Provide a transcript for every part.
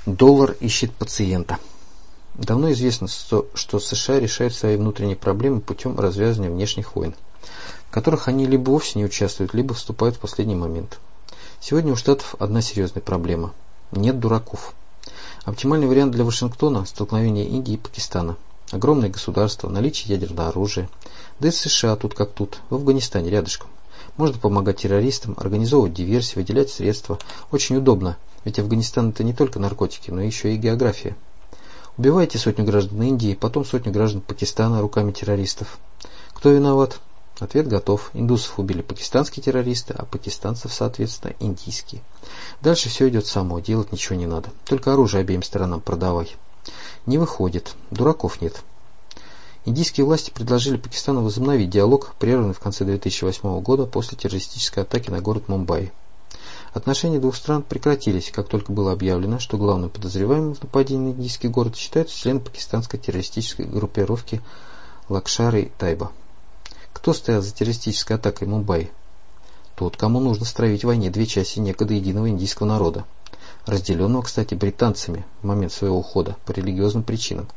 Доллар ищет пациента. Давно известно, что США решают свои внутренние проблемы путем развязывания внешних войн, в которых они либо вовсе не участвуют, либо вступают в последний момент. Сегодня у Штатов одна серьезная проблема – нет дураков. Оптимальный вариант для Вашингтона – столкновение Индии и Пакистана. Огромное государство, наличие ядерного оружия. Да и США тут как тут, в Афганистане рядышком. Можно помогать террористам, организовывать диверсии, выделять средства. Очень удобно, ведь Афганистан это не только наркотики, но еще и география. Убивайте сотню граждан Индии, потом сотню граждан Пакистана руками террористов. Кто виноват? Ответ готов. Индусов убили пакистанские террористы, а пакистанцев, соответственно, индийские. Дальше все идет само, делать ничего не надо. Только оружие обеим сторонам продавай. Не выходит. Дураков нет. Индийские власти предложили Пакистану возобновить диалог, прерванный в конце 2008 года после террористической атаки на город Мумбаи. Отношения двух стран прекратились, как только было объявлено, что главным подозреваемым в нападении на индийский город считаются члены пакистанской террористической группировки Лашкар-и-Тайба. Кто стоял за террористической атакой Мумбаи? Тот, кому нужно строить в войне две части некогда единого индийского народа, разделенного, кстати, британцами в момент своего ухода по религиозным причинам,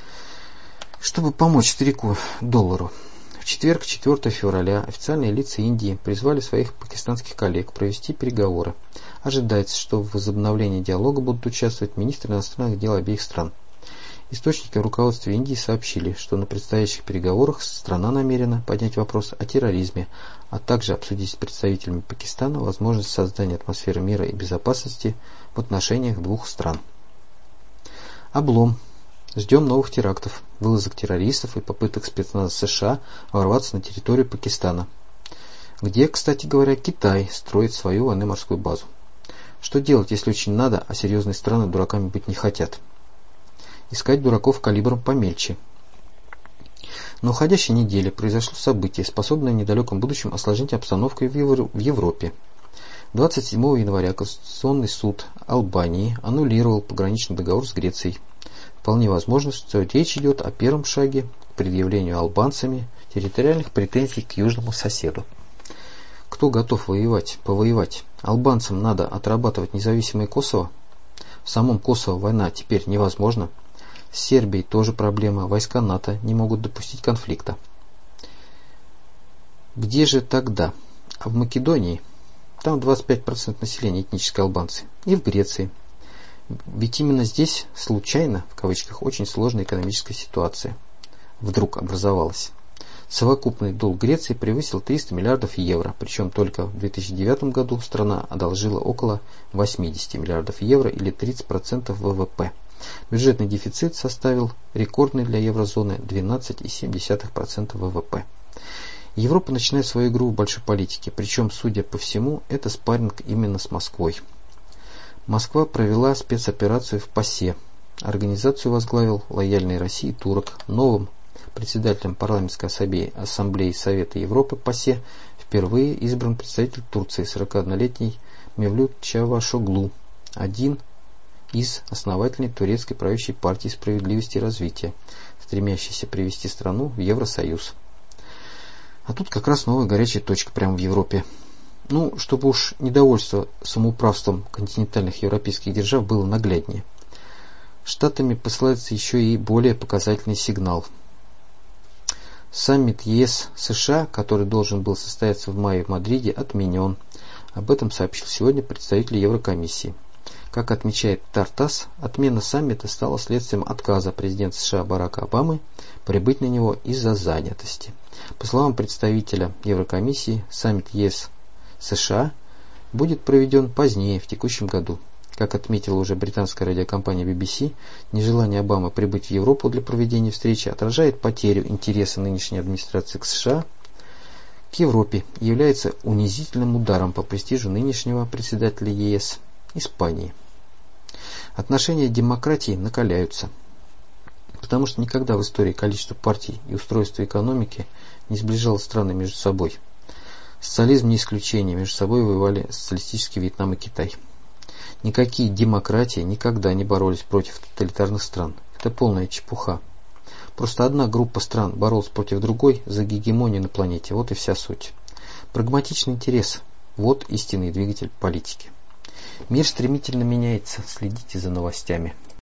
чтобы помочь старику доллару. В четверг, 4 февраля, официальные лица Индии призвали своих пакистанских коллег провести переговоры. Ожидается, что в возобновлении диалога будут участвовать министры иностранных дел обеих стран. Источники в руководстве Индии сообщили, что на предстоящих переговорах страна намерена поднять вопрос о терроризме, а также обсудить с представителями Пакистана возможность создания атмосферы мира и безопасности в отношениях двух стран. Облом. Ждем новых терактов, вылазок террористов и попыток спецназа США ворваться на территорию Пакистана, где, кстати говоря, Китай строит свою военно-морскую базу. Что делать, если очень надо, а серьезные страны дураками быть не хотят? Искать дураков калибром помельче. На уходящей неделе произошло событие, способное в недалеком будущем осложнить обстановку в Европе. 27 января Конституционный суд Албании аннулировал пограничный договор с Грецией. Вполне возможно, что речь идет о первом шаге к предъявлению албанцами территориальных претензий к южному соседу. Кто готов повоевать? Албанцам надо отрабатывать независимое Косово? В самом Косово война теперь невозможна. С Сербией тоже проблема. Войска НАТО не могут допустить конфликта. Где же тогда? А в Македонии? Там 25% населения этнические албанцы. И в Греции. Ведь именно здесь случайно, в кавычках, очень сложная экономическая ситуация вдруг образовалась. Совокупный долг Греции превысил 300 миллиардов евро, причем только в 2009 году страна одолжила около 80 миллиардов евро или 30% ВВП. Бюджетный дефицит составил рекордный для еврозоны 12,7% ВВП. Европа начинает свою игру в большой политике, причем, судя по всему, это спарринг именно с Москвой. Москва провела спецоперацию в ПАСЕ. Организацию возглавил лояльный России турок. Новым председателем парламентской ассамблеи Совета Европы ПАСЕ впервые избран представитель Турции, 41-летний Мевлют Чавушоглу, один из основателей турецкой правящей партии «Справедливости и развития», стремящейся привести страну в Евросоюз. А тут как раз новая горячая точка прямо в Европе. Чтобы уж недовольство самоуправством континентальных европейских держав было нагляднее. Штатами посылается еще и более показательный сигнал. Саммит ЕС-США, который должен был состояться в мае в Мадриде, отменен. Об этом сообщил сегодня представитель Еврокомиссии. Как отмечает Тартас, отмена саммита стала следствием отказа президента США Барака Обамы прибыть на него из-за занятости. По словам представителя Еврокомиссии, саммит ЕС-США будет проведен позднее, в текущем году. Как отметила уже британская радиокомпания BBC, нежелание Обамы прибыть в Европу для проведения встречи отражает потерю интереса нынешней администрации к США к Европе и является унизительным ударом по престижу нынешнего председателя ЕС Испании. Отношения демократии накаляются, потому что никогда в истории количество партий и устройство экономики не сближало страны между собой. Социализм не исключение, между собой воевали социалистический Вьетнам и Китай. Никакие демократии никогда не боролись против тоталитарных стран. Это полная чепуха. Просто одна группа стран боролась против другой за гегемонию на планете. Вот и вся суть. Прагматичный интерес. Вот истинный двигатель политики. Мир стремительно меняется. Следите за новостями.